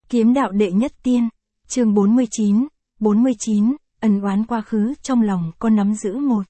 Kiếm đạo đệ nhất tiên, chương 49, ân oán quá khứ trong lòng con nắm giữ một.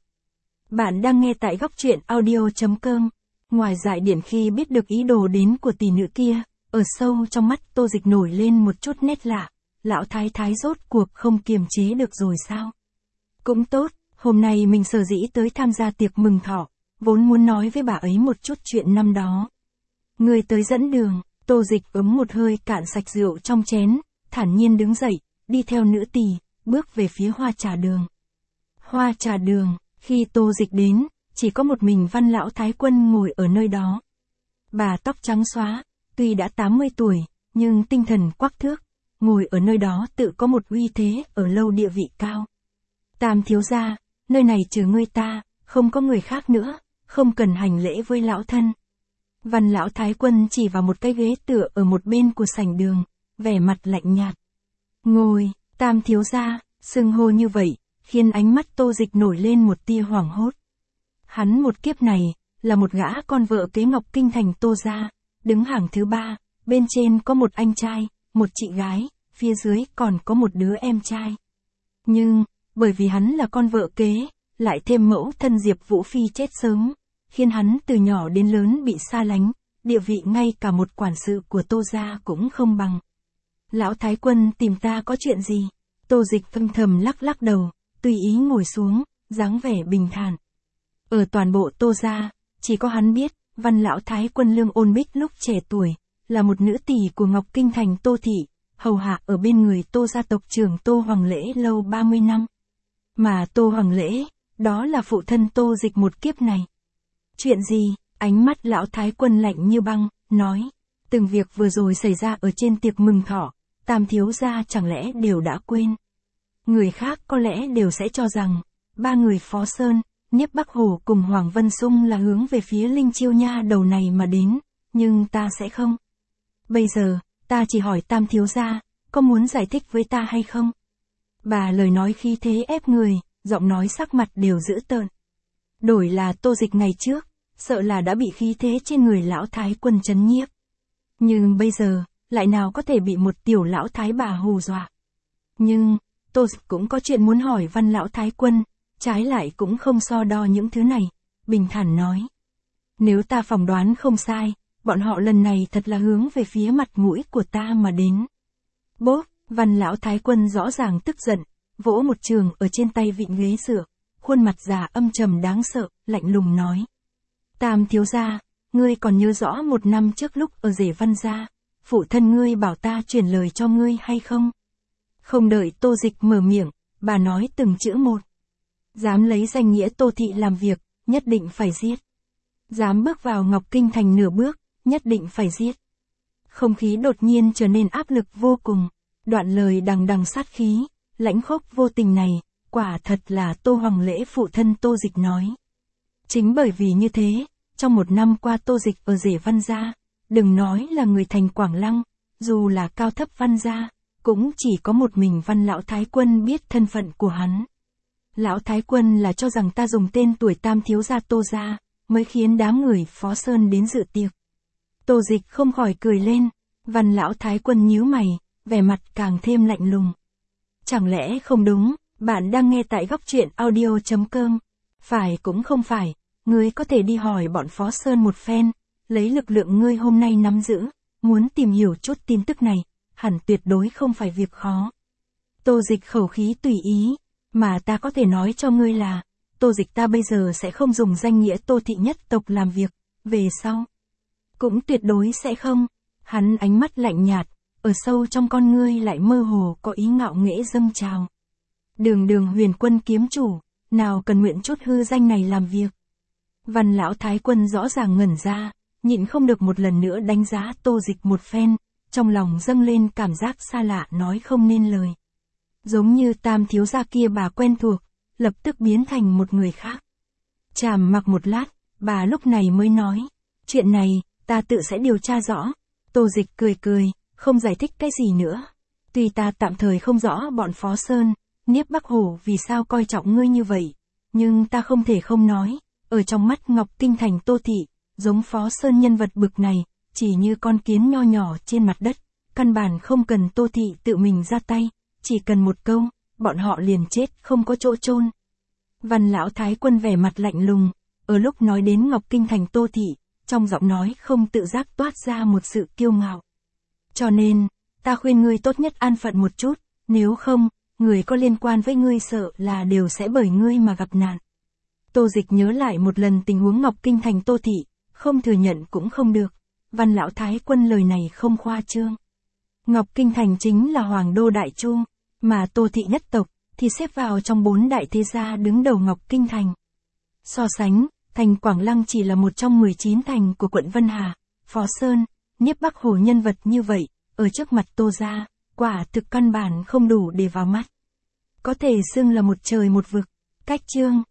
Bạn đang nghe tại góc truyện audio.com. Ngoài Dại Điển khi biết được ý đồ đến của tỷ nữ kia, ở sâu trong mắt Tô Dịch nổi lên một chút nét lạ. Lão thái thái rốt cuộc không kiềm chế được rồi sao? Cũng tốt, hôm nay mình sở dĩ tới tham gia tiệc mừng thọ, vốn muốn nói với bà ấy một chút chuyện năm đó. Người tới dẫn đường. Tô Dịch ấm một hơi cạn sạch rượu trong chén, thản nhiên đứng dậy, đi theo nữ tỳ, bước về phía hoa trà đường. Hoa trà đường, khi Tô Dịch đến, chỉ có một mình Văn lão thái quân ngồi ở nơi đó. Bà tóc trắng xóa, tuy đã 80 tuổi, nhưng tinh thần quắc thước, ngồi ở nơi đó tự có một uy thế ở lâu địa vị cao. Tam thiếu gia, nơi này trừ ngươi ta, không có người khác nữa, không cần hành lễ với lão thân. Văn lão thái quân chỉ vào một cái ghế tựa ở một bên của sảnh đường, vẻ mặt lạnh nhạt. Ngồi, Tam thiếu gia, xưng hô như vậy, khiến ánh mắt Tô Dịch nổi lên một tia hoảng hốt. Hắn một kiếp này, là một gã con vợ kế Ngọc Kinh thành Tô gia, đứng hàng thứ 3, bên trên có một anh trai, một chị gái, phía dưới còn có một đứa em trai. Nhưng, bởi vì hắn là con vợ kế, lại thêm mẫu thân Diệp Vũ Phi chết sớm, khiến hắn từ nhỏ đến lớn bị xa lánh, địa vị ngay cả một quản sự của Tô gia cũng không bằng. Lão thái quân tìm ta có chuyện gì? Tô Dịch thâm thầm lắc lắc đầu, tùy ý ngồi xuống, dáng vẻ bình thản. Ở toàn bộ Tô gia, chỉ có hắn biết, Văn lão thái quân Lương Ôn Bích lúc trẻ tuổi, là một nữ tỳ của Ngọc Kinh thành Tô thị, hầu hạ ở bên người Tô gia tộc trưởng Tô Hoàng Lễ lâu 30 năm. Mà Tô Hoàng Lễ, đó là phụ thân Tô Dịch một kiếp này. Chuyện gì? Ánh mắt lão thái quân lạnh như băng, nói. Từng việc vừa rồi xảy ra ở trên tiệc mừng thọ, Tam thiếu gia chẳng lẽ đều đã quên. Người khác có lẽ đều sẽ cho rằng, 3 người Phó Sơn, Niếp Bắc Hổ cùng Hoàng Vân Sung là hướng về phía Linh Chiêu Nha đầu này mà đến, nhưng ta sẽ không. Bây giờ, ta chỉ hỏi Tam thiếu gia, có muốn giải thích với ta hay không? Bà lời nói khí thế ép người, giọng nói sắc mặt đều dữ tợn. Đổi là Tô Dịch ngày trước, sợ là đã bị khí thế trên người lão thái quân trấn nhiếp. Nhưng bây giờ, lại nào có thể bị một tiểu lão thái bà hù dọa. Nhưng, Tô Dịch cũng có chuyện muốn hỏi Văn lão thái quân, trái lại cũng không so đo những thứ này, bình thản nói. Nếu ta phỏng đoán không sai, bọn họ lần này thật là hướng về phía mặt mũi của ta mà đến. Bốp, Văn lão thái quân rõ ràng tức giận, vỗ một trường ở trên tay vịn ghế dựa, khuôn mặt già âm trầm đáng sợ, lạnh lùng nói. Tam thiếu gia, ngươi còn nhớ rõ 1 năm trước lúc ở Rể Văn gia, phụ thân ngươi bảo ta truyền lời cho ngươi hay không? Không đợi Tô Dịch mở miệng, bà nói từng chữ một. Dám lấy danh nghĩa Tô thị làm việc, nhất định phải giết. Dám bước vào Ngọc Kinh thành nửa bước, nhất định phải giết. Không khí đột nhiên trở nên áp lực vô cùng, đoạn lời đằng đằng sát khí, lãnh khốc vô tình này, quả thật là Tô Hoàng Lễ phụ thân Tô Dịch nói. Chính bởi vì như thế, trong 1 năm qua Tô Dịch ở Rể Văn gia, đừng nói là người thành Quảng Lăng, dù là cao thấp Văn gia, cũng chỉ có một mình Văn lão thái quân biết thân phận của hắn. Lão thái quân là cho rằng ta dùng tên tuổi Tam thiếu gia Tô gia, mới khiến đám người Phó Sơn đến dự tiệc. Tô Dịch không khỏi cười lên, Văn lão thái quân nhíu mày, vẻ mặt càng thêm lạnh lùng. Chẳng lẽ không đúng, bạn đang nghe tại góc truyện audio.com. Phải cũng không phải, ngươi có thể đi hỏi bọn Phó Sơn một phen, lấy lực lượng ngươi hôm nay nắm giữ, muốn tìm hiểu chút tin tức này, hẳn tuyệt đối không phải việc khó. Tô Dịch khẩu khí tùy ý, mà ta có thể nói cho ngươi là, Tô Dịch ta bây giờ sẽ không dùng danh nghĩa Tô thị nhất tộc làm việc, về sau. Cũng tuyệt đối sẽ không. Hắn ánh mắt lạnh nhạt, ở sâu trong con ngươi lại mơ hồ có ý ngạo nghễ dâng trào. Đường Huyền Quân kiếm chủ, nào cần nguyện chút hư danh này làm việc. Văn lão thái quân rõ ràng ngẩn ra, nhịn không được một lần nữa đánh giá Tô Dịch một phen, trong lòng dâng lên cảm giác xa lạ nói không nên lời. Giống như Tam thiếu gia kia bà quen thuộc, lập tức biến thành một người khác. Trầm mặc một lát, bà lúc này mới nói, chuyện này, ta tự sẽ điều tra rõ. Tô Dịch cười, không giải thích cái gì nữa. Tuy ta tạm thời không rõ bọn Phó Sơn, Niếp Bắc Hổ vì sao coi trọng ngươi như vậy, nhưng ta không thể không nói, ở trong mắt Ngọc Kinh thành Tô thị, giống Phó Sơn nhân vật bực này, chỉ như con kiến nho nhỏ trên mặt đất, căn bản không cần Tô Thị tự mình ra tay, chỉ cần một câu, bọn họ liền chết không có chỗ chôn. Văn lão thái quân vẻ mặt lạnh lùng, ở lúc nói đến Ngọc Kinh thành Tô Thị, trong giọng nói không tự giác toát ra một sự kiêu ngạo. Cho nên, ta khuyên ngươi tốt nhất an phận một chút, nếu không, người có liên quan với ngươi sợ là đều sẽ bởi ngươi mà gặp nạn. Tô Dịch nhớ lại một lần tình huống Ngọc Kinh thành Tô Thị, không thừa nhận cũng không được. Văn lão thái quân lời này không khoa trương. Ngọc Kinh thành chính là hoàng đô đại chu, mà Tô Thị nhất tộc thì xếp vào trong 4 đại thế gia đứng đầu Ngọc Kinh thành. So sánh, thành Quảng Lăng chỉ là một trong 19 thành của quận Vân Hà, Phó Sơn, Nhiếp Bắc Hồ nhân vật như vậy, ở trước mặt Tô gia, quả thực căn bản không đủ để vào mắt. Có thể xưng là một trời một vực. Cách chương